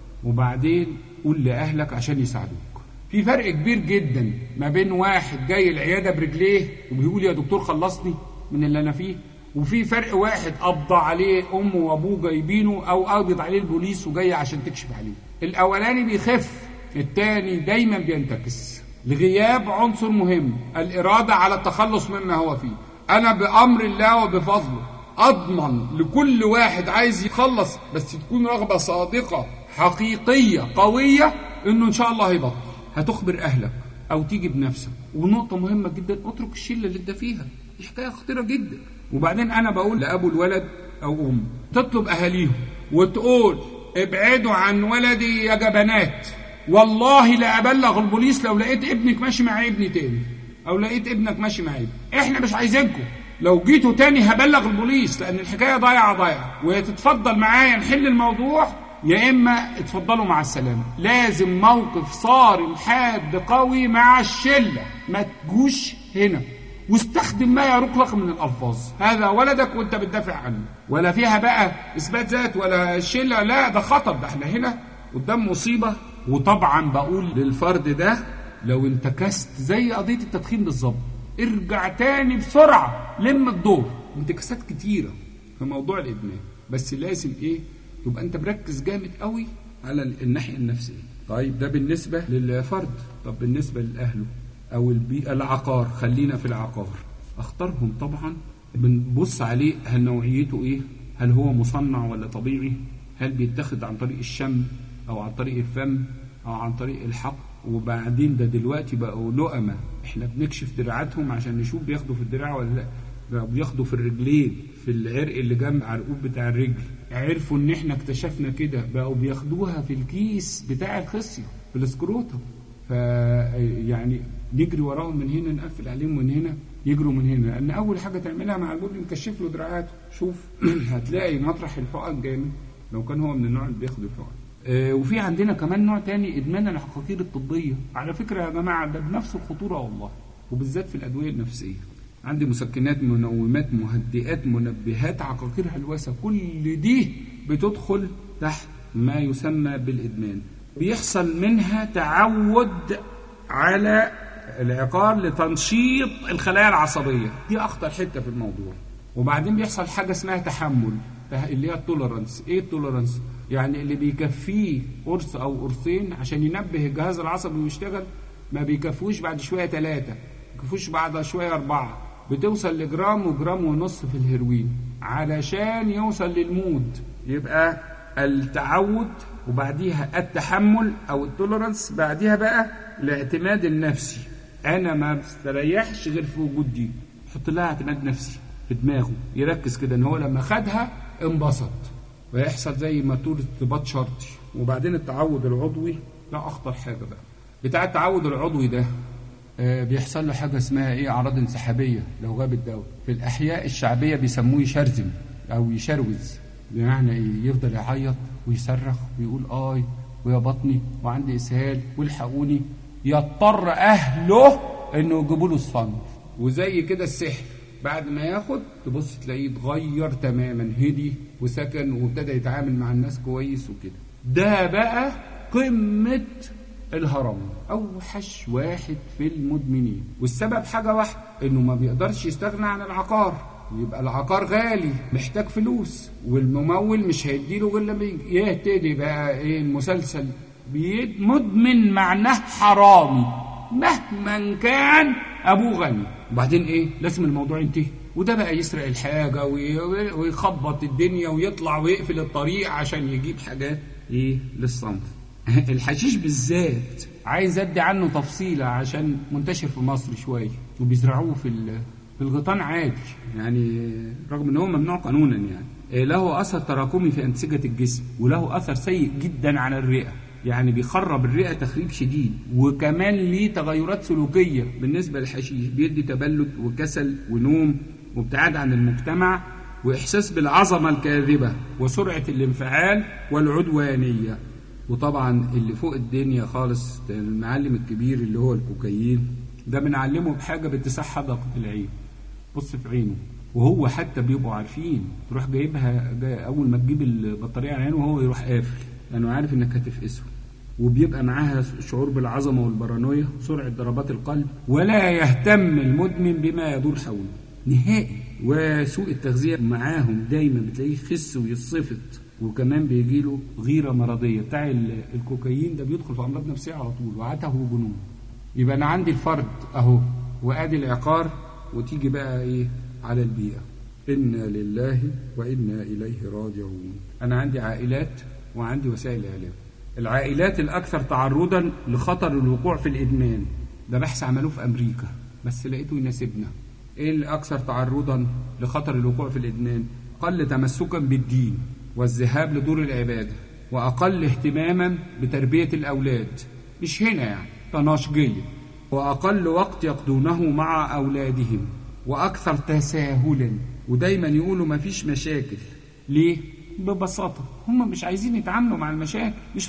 وبعدين قول لأهلك عشان يساعدوك. في فرق كبير جدا ما بين واحد جاي العيادة برجليه وبيقول يا دكتور خلصني من اللي أنا فيه، وفي فرق واحد قبض عليه أمه وأبوه جايبينه أو قبض عليه البوليس وجاي عشان تكشف عليه. الأولاني بيخف، التاني دايما بينتكس لغياب عنصر مهم، الإرادة على التخلص مما هو فيه. أنا بأمر الله وبفضله أضمن لكل واحد عايز يخلص، بس تكون رغبة صادقة حقيقية قوية، إنه إن شاء الله هيبطل. هتخبر أهلك أو تيجي بنفسك. ونقطة مهمة جدا، اترك الشلة اللي انت فيها، دي حكاية خطيرة جدا. وبعدين أنا بقول لأبو الولد أو أم تطلب أهاليهم وتقول ابعدوا عن ولدي يا جبنات، والله لا أبلغ البوليس لو لقيت ابنك ماشي مع ابني تاني، أو لقيت ابنك ماشي مع ابني. إحنا مش عايزينكم، لو جيتوا تاني هبلغ البوليس، لأن الحكاية ضايعة، وهي تتفضل معايا نحل الموضوع يا إما اتفضلوا مع السلامة. لازم موقف صارم حاد قوي مع الشلة، ما تجوش هنا، واستخدم ما يروق لك من الألفاظ. هذا ولدك وانت بتدافع عنه، ولا فيها بقى إثبات ذات ولا شلة، لا ده خطر، ده احنا هنا قدام مصيبة. وطبعا بقول للفرد ده لو انتكست زي قضية التدخين بالظبط، ارجع تاني بسرعة، لم الدور. انتكاسات كتيرة في موضوع الإدمان، بس لازم تبقى انت مركز جامد قوي على الناحية النفسية. طيب ده بالنسبة للفرد. طب بالنسبة لأهله أو البيئة، العقار، خلينا في العقار. أختارهم طبعا بنبص عليه، هل نوعيته هل هو مصنع ولا طبيعي، هل بيتاخد عن طريق الشم أو عن طريق الفم أو عن طريق الحق وبعدين ده دلوقتي بقوا لقمة، احنا بنكشف دراعاتهم عشان نشوف بياخدوا في الدراع ولا لا، بقوا بياخدوا في الرجلين، في العرق اللي جنب عرقوب بتاع الرجل. عرفوا ان احنا اكتشفنا كده، بقوا بياخدوها في الكيس بتاع الخصية في الاسكروتم. يعني نجري وراهم من هنا، نقفل عليهم من هنا، يجروا من هنا، لان اول حاجه تعملها مع البول نكشف له دراعاته. شوف هتلاقي مطرح الحقن جامد لو كان هو من النوع اللي بياخد الحقن. وفي عندنا كمان نوع تاني، ادمان العقاقير الطبيه. على فكره يا جماعه ده بنفس الخطوره والله، وبالذات في الادويه النفسيه. عندي مسكنات، منومات، مهدئات، منبهات، عقاقير هلوسه، كل دي بتدخل تحت ما يسمى بالادمان. بيحصل منها تعود على العقار لتنشيط الخلايا العصبيه، دي اخطر حته في الموضوع. وبعدين بيحصل حاجه اسمها تحمل، اللي هي التولرانس. ايه التولرانس؟ يعني اللي بيكفيه قرص او قرصين عشان ينبه الجهاز العصبي ويشتغل، ما بيكفوش بعد شويه 3، ما بيكفوش بعد شويه 4، بتوصل لجرام وجرام ونص في الهيروين علشان يوصل للمود. يبقى التعود وبعديها التحمل او التولرانس، بعديها بقى الاعتماد النفسي. انا ما بستريحش غير في وجود دي. حط لها اعتماد نفسي في دماغه، يركز كده ان هو لما خدها انبسط، ويحصل زي ما تقول ارتباط شرطي. وبعدين التعود العضوي ده اخطر حاجه بقى. بتاع التعود العضوي ده بيحصل له حاجه اسمها ايه، اعراض انسحابيه لو غاب الدواء. في الاحياء الشعبيه بيسموه يشرزم او يشروز. بمعنى ايه؟ يفضل يعيط ويصرخ ويقول اي ويا بطني وعندي اسهال والحقوني، يضطر اهله انه يجيبوا له الصنف. وزي كده السحر، بعد ما ياخد تبص تلاقيه اتغير تماما، هدي وسكن وابتدى يتعامل مع الناس كويس وكده. ده بقى قمة الهرم، اوحش واحد في المدمنين. والسبب حاجة واحدة، انه ما بيقدرش يستغنى عن العقار. يبقى العقار غالي، محتاج فلوس، والممول مش هيديله غير لما يهتدي بقى ايه المسلسل. مدمن معناه حرامي مهما كان ابوه غني. وبعدين ايه، لازم الموضوع ينتهي. وده بقى يسرق الحاجه ويخبط الدنيا ويطلع ويقفل الطريق عشان يجيب حاجات ايه للصنف. الحشيش بالذات عايز ادي عنه تفصيله عشان منتشر في مصر شويه، وبيزرعوه في الغيطان عادي يعني، رغم ان هو ممنوع قانونا يعني. له اثر تراكمي في انسجه الجسم، وله اثر سيء جدا على الرئه، يعني بيخرب الرئه تخريب شديد. وكمان ليه تغيرات سلوكيه بالنسبه للحشيش، بيدي تبلد وكسل ونوم وابتعاد عن المجتمع واحساس بالعظمه الكاذبه وسرعه الانفعال والعدوانيه. وطبعا اللي فوق الدنيا خالص المعلم الكبير اللي هو الكوكايين، ده بنعلمه بحاجه باتساع حدقه العين. بص في عينه، وهو حتى بيبقوا عارفين، تروح جايبها اول ما تجيب البطاريه على عينه وهو يروح قافل، لانه يعني عارف انك هتفقسه. وبيبقى معاها شعور بالعظمه والبارانويا، سرعه ضربات القلب، ولا يهتم المدمن بما يدور حوله نهائي. وسوء التغذيه معاهم دايما بتلاقيه خس ويصفت، وكمان بيجيله غيره مرضيه. بتاع الكوكايين ده بيدخل في امراض نفسيه على طول، وعته وجنون. يبقى انا عندي الفرد اهو، وادي العقار، وتيجي بقى ايه على البيئه. انا لله وانا اليه راجعون. انا عندي عائلات وعندي وسائل اعلام. العائلات الاكثر تعرضا لخطر الوقوع في الادمان، ده بحث عملوه في امريكا بس لقيته يناسبنا. ايه الاكثر تعرضا لخطر الوقوع في الادمان؟ اقل تمسكا بالدين والذهاب لدور العباده، واقل اهتماما بتربيه الاولاد، مش هنا يعني تناشجيه، واقل وقت يقضونه مع اولادهم، واكثر تساهلا. ودايما يقولوا ما فيش مشاكل. ليه؟ ببساطه هم مش عايزين يتعاملوا مع المشاكل، مش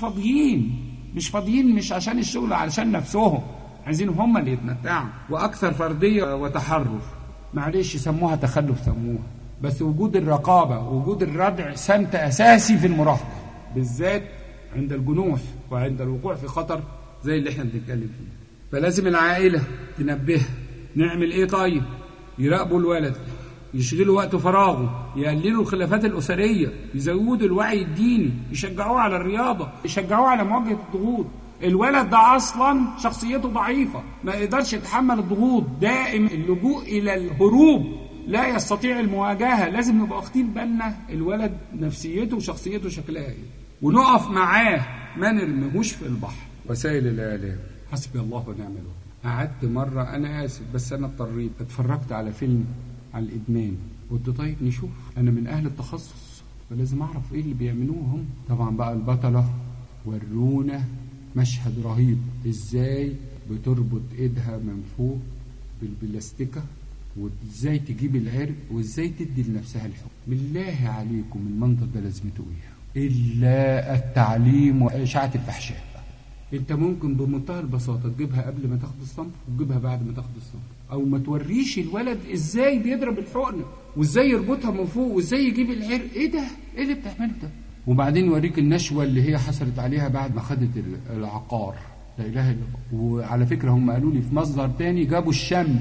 فاضيين، مش عشان الشغل، علشان نفسهم، عايزين هم اللي يتمتعوا. واكثر فرديه وتحرر. معلش سموها تخلف سموها، بس وجود الرقابه ووجود الردع سمت اساسي في المراهقه، بالذات عند الجنوح وعند الوقوع في خطر زي اللي احنا بنتكلم فيه. فلازم العائله تنبهها. نعمل ايه طيب؟ يراقبوا الولد، يشغلوا وقت فراغه، يقللوا الخلافات الاسريه، يزودوا الوعي الديني، يشجعوه على الرياضه، يشجعوه على مواجهه الضغوط. الولد ده اصلا شخصيته ضعيفه، ما يقدرش يتحمل الضغوط، دائم اللجوء الى الهروب، لا يستطيع المواجهه. لازم نبقى واخدين بالنا الولد نفسيته وشخصيته شكلها ايه، ونقف معاه، ما نرميهوش في البحر. وسائل الاعلام حسبي الله ونعم الوكيل. قعدت مرة، أنا آسف بس أنا اضطريت، اتفرجت على فيلم على الإدمان، قلت طيب نشوف، أنا من أهل التخصص فلازم أعرف إيه اللي بيعملوه هم. طبعا بقى البطلة ورونا مشهد رهيب، إزاي بتربط إيدها من فوق بالبلاستيكة، وإزاي تجيب العرق، وإزاي تدي لنفسها الحكم. بالله عليكم المنظر ده لازمته إيه؟ إلا التعليم وإشاعة الفحشاء. انت ممكن بمنتهى البساطه تجيبها قبل ما تاخد الصنف وتجيبها بعد ما تاخد الصنف، او ما توريش الولد ازاي بيضرب الحقنه وازاي يربطها من فوق وازاي يجيب العرق. ايه ده؟ ايه اللي بتعمله ده؟ وبعدين يوريك النشوه اللي هي حصلت عليها بعد ما خدت العقار. لا اله الا الله. وعلى فكره هم قالوا لي في مصدر تاني جابوا الشم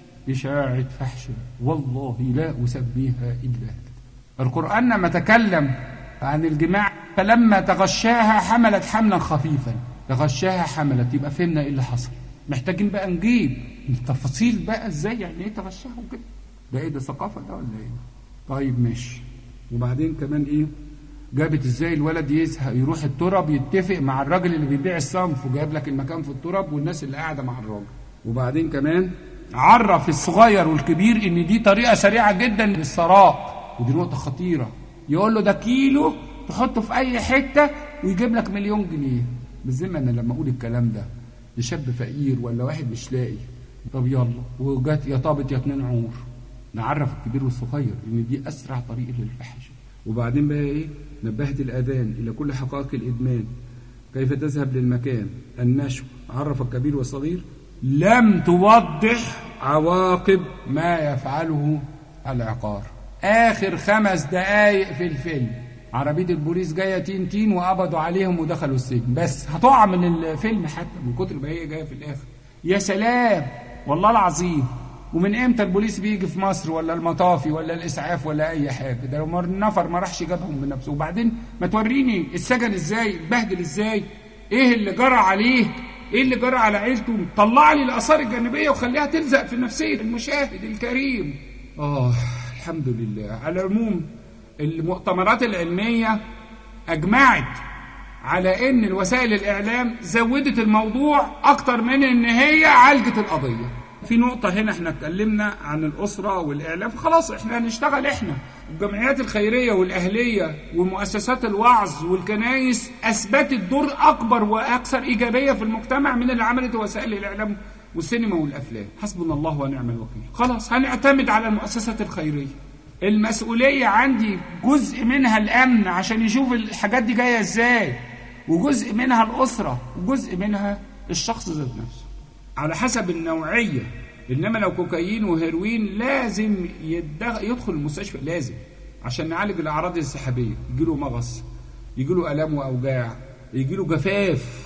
اشاعه فحشه، والله لا اسميها الا هذا. القران لما تكلم عن الجماع فلما تغشاها حملت حملا خفيفا، تغشاها حملت، يبقى فهمنا ايه اللي حصل. محتاجين بقى نجيب التفاصيل بقى ازاي، يعني ايه تغشاها وكده. ده ايه ده، ثقافه ده ولا ايه؟ طيب ماشي. وبعدين كمان ايه، جابت ازاي الولد يزهق يروح التراب يتفق مع الراجل اللي بيبيع الصنف وجايب لك المكان في التراب والناس اللي قاعده مع الراجل. وبعدين كمان عرف الصغير والكبير ان دي طريقه سريعه جدا للثراء، ودي نقطه خطيره. يقول له ده كيلو تحطه في اي حته ويجيب لك مليون جنيه. بالذمه انا لما اقول الكلام ده لشاب فقير ولا واحد مش لاقي، طب يلا وجات يا طابت يا 2 عور، نعرف الكبير والصغير ان دي اسرع طريق للفحش. وبعدين بقى ايه، نبهت الاذان الى كل حقائق الادمان، كيف تذهب للمكان، النشو، عرف الكبير والصغير، لم توضح عواقب ما يفعله العقار. اخر 5 دقايق في الفيلم عربية البوليس جاية تين وقبضوا عليهم ودخلوا السجن، بس هتقع من الفيلم حتى من كتر ما هي جاية في الآخر. يا سلام والله العظيم. ومن امتى البوليس بيجي في مصر ولا المطافي ولا الإسعاف ولا أي حاجة؟ ده لو نفر ما راحش جابهم بنفسه. وبعدين ما توريني السجن ازاي، اتبهدل ازاي، ايه اللي جرى عليه، ايه اللي جرى على عيلته. طلع لي الآثار الجانبية وخليها تلزق في نفسية المشاهد الكريم. الحمد لله. على العموم المؤتمرات العلمية أجمعت على أن الوسائل الإعلام زودت الموضوع أكتر من أن هي عالجت القضية. في نقطة هنا احنا اتكلمنا عن الأسرة والإعلام، خلاص احنا هنشتغل احنا. الجمعيات الخيرية والأهلية ومؤسسات الوعظ والكنائس أثبتت دور أكبر وأكثر إيجابية في المجتمع من اللي عملت وسائل الإعلام والسينما والأفلام. حسبنا الله ونعم الوكيل. خلاص هنعتمد على المؤسسات الخيرية. المسؤولية عندي جزء منها الأمن عشان يشوف الحاجات دي جاية ازاي، وجزء منها الأسرة، وجزء منها الشخص ذات نفسه على حسب النوعية. إنما لو كوكايين وهيروين لازم يدخل المستشفى، لازم عشان نعالج الأعراض الانسحابية. يجيله مغص، يجيله ألم وأوجاع، يجيله جفاف،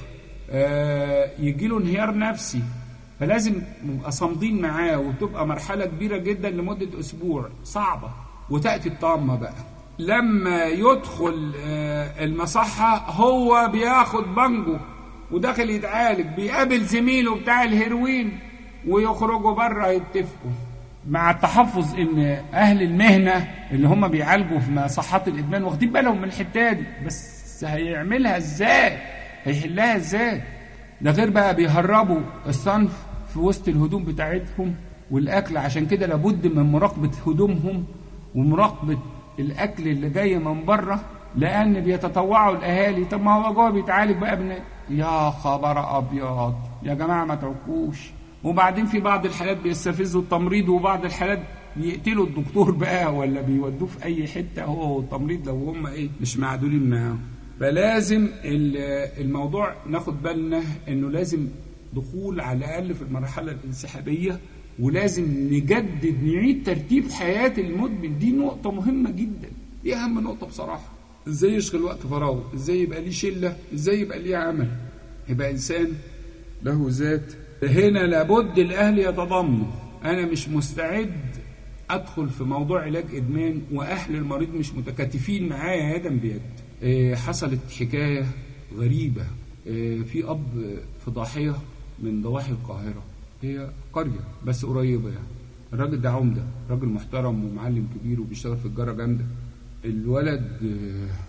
يجيله انهيار نفسي، فلازم نبقى صامدين معاه. وتبقى مرحلة كبيرة جدا لمدة أسبوع صعبة. وتأتي الطامة بقى لما يدخل المصحة، هو بياخد بانجو وداخل يتعالج، بيقابل زميله بتاع الهيروين ويخرجوا بره يتفقوا. مع التحفظ ان اهل المهنة اللي هم بيعالجوا في مصحات الادمان واخدين بالهم من الحتة دي، بس هيعملها ازاي، هيحلها ازاي. ده غير بقى بيهربوا الصنف في وسط الهدوم بتاعتهم والاكل، عشان كده لابد من مراقبة هدومهم ومراقبة الاكل اللي جاي من بره، لان بيتطوعوا الاهالي. طب ما هو جوه بيتعالج بقى يا خبر ابيض يا جماعه ما تعكوش. وبعدين في بعض الحالات بيستفزوا التمريض، وبعض الحالات بيقتلوا الدكتور بقى ولا بيودوه في اي حته هو والتمريض لو هم مش معدولين معاه. فلازم الموضوع ناخد بالنا انه لازم دخول على الاقل في المرحله الانسحابيه، ولازم نجدد نعيد ترتيب حياه المدمن. دي نقطه مهمه جدا، دي اهم نقطه بصراحه. ازاي يشغل وقت فراغه، ازاي يبقى ليه شله، ازاي يبقى ليه عمل، يبقى انسان له ذات. هنا لابد الاهل يتضامنوا. انا مش مستعد ادخل في موضوع علاج ادمان واهل المريض مش متكاتفين معايا يدا بيد. حصلت حكايه غريبه. في اب في ضاحيه من ضواحي القاهره، هي قريه بس قريبه يعني. الراجل ده عمده، راجل محترم ومعلم كبير وبيشتغل في الجاره جامده. الولد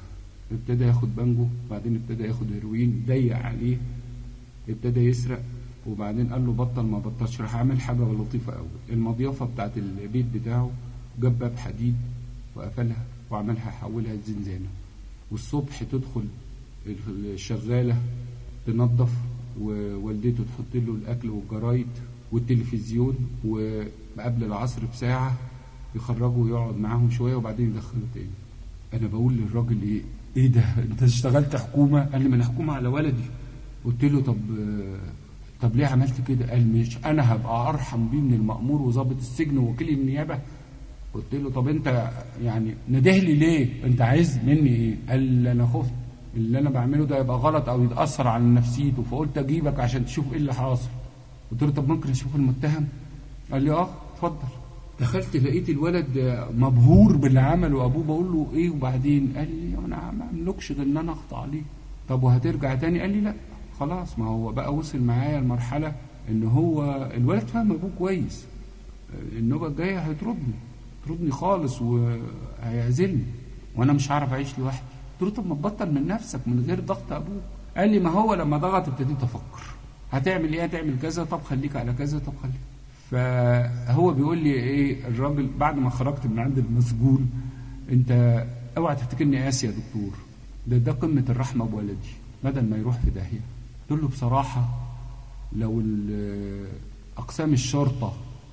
ابتدى ياخد بانجو، بعدين ابتدى ياخد هيروين، ضيق عليه، ابتدى يسرق. وبعدين قال له بطل، ما بطلش. راح عامل حاجة لطيفة قوي، المضيافة بتاعت البيت بتاعه جاب باب حديد وقفلها وعملها حولها زنزانة، والصبح تدخل الشغالة تنظف ووالدته تحط له الأكل والجرايد والتلفزيون، وقبل العصر بساعة يخرجه ويقعد معاهم شوية وبعدين يدخله تاني. أنا بقول للراجل إيه ده أنت اشتغلت حكومة؟ قال لي ما أنا حكومة على ولدي. قلت له طب ليه عملت كده؟ قال مش أنا هبقى أرحم بيه من المأمور وضابط السجن ووكيل النيابة. قلت له طب أنت يعني نده لي ليه؟ أنت عايز مني إيه؟ قال لي أنا خفت اللي أنا بعمله ده يبقى غلط أو يتأثر على نفسيته، فقلت أجيبك عشان تشوف إيه اللي حاصل. قلت له طب ممكن أشوف المتهم؟ قال لي اتفضل. دخلت لقيت الولد مبهور باللي عمله أبوه. بقول له إيه وبعدين؟ قال لي أنا ما أملكش غير إن أنا أخضع عليه. طب وهترجع تاني؟ قال لي لا خلاص، ما هو بقى وصل معايا المرحلة إن هو الولد فاهم أبوه كويس، النوبة الجاية هيطردني خالص وهيعزلني وأنا مش هعرف أعيش لوحدي. قلت له طب ما تبطل من نفسك من غير ضغط أبوك. قال لي ما هو لما ضغط ابتديت أفكر هتعمل إيه؟ هتعمل كذا، طب خليك على كذا، طب خليك. فهو بيقول لي إيه الراجل بعد ما خرجت من عند المسجون، أنت اوعى تفتكرني قاسي يا دكتور، ده قمة الرحمة بولدي بدل ما يروح في داهية. قلت له بصراحة لو أقسام الشرطة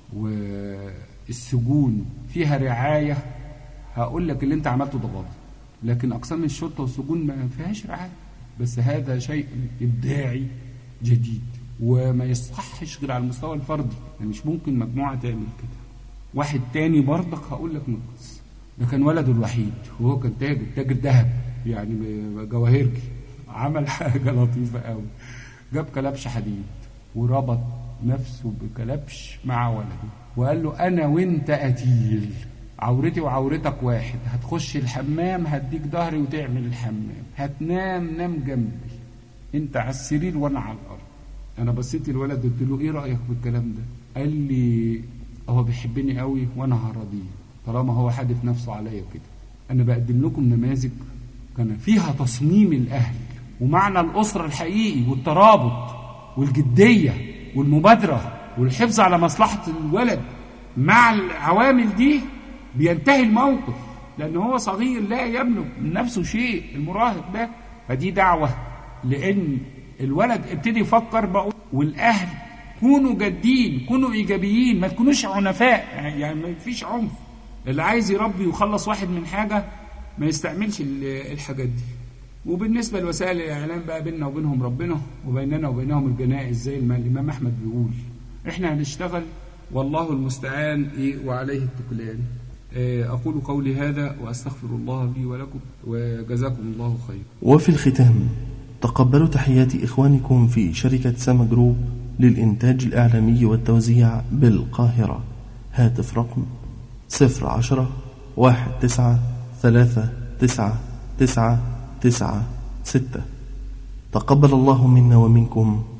والسجون فيها رعاية هقول لك اللي أنت عملته ده غلط، لكن أقسام الشرطة والسجون ما فيهاش رعاية. بس هذا شيء إبداعي جديد وما يصحش غير على المستوى الفردي، يعني مش ممكن مجموعة تعمل كده. واحد تاني برضك هقول لك نقص، ده كان ولده الوحيد وهو كان تاجر ذهب يعني جواهرجي، عمل حاجة لطيفة قوي، جاب كلبش حديد وربط نفسه بكلبش مع ولده وقال له أنا وانت قتيل، عورتي وعورتك واحد، هتخش الحمام هديك ظهري وتعمل الحمام، نام جنبي، انت على السرير وانا على الارض. انا بصيت الولد قلت له ايه رأيك بالكلام ده؟ قال لي هو بيحبني قوي وانا هرضيه طالما هو حادف نفسه عليا كده. انا بقدم لكم نماذج كان فيها تصميم الاهل ومعنى الاسره الحقيقي والترابط والجديه والمبادره والحفظ على مصلحه الولد. مع العوامل دي بينتهي الموقف، لان هو صغير لا يملك من نفسه شيء، المراهق ده. فدي دعوه لان الولد ابتدي يفكر بقى، والاهل كونوا جادين، كونوا ايجابيين، ما تكونوش عنفاء، يعني ما فيش عنف. اللي عايز يربي ويخلص واحد من حاجه ما يستعملش الحاجات دي. وبالنسبه لوسائل الاعلام بقى بيننا وبينهم ربنا وبيننا وبينهم الجنائز، زي ما الامام احمد بيقول احنا هنشتغل والله المستعان وعليه التكلان. اقول قولي هذا واستغفر الله لي ولكم وجزاكم الله خير. وفي الختام تقبلوا تحيات إخوانكم في شركة سما جروب للإنتاج الإعلامي والتوزيع بالقاهرة. هاتف رقم 010-19-399-996. تقبل الله منا ومنكم